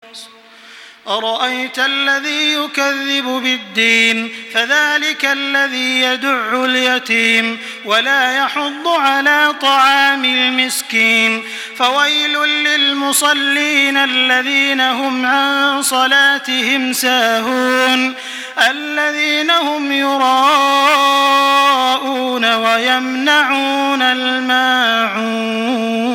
أرأيت الذي يكذب بالدين فذلك الذي يدع اليتيم ولا يحض على طعام المسكين فويل للمصلين الذين هم عن صلاتهم ساهون الذين هم يراءون ويمنعون الماعون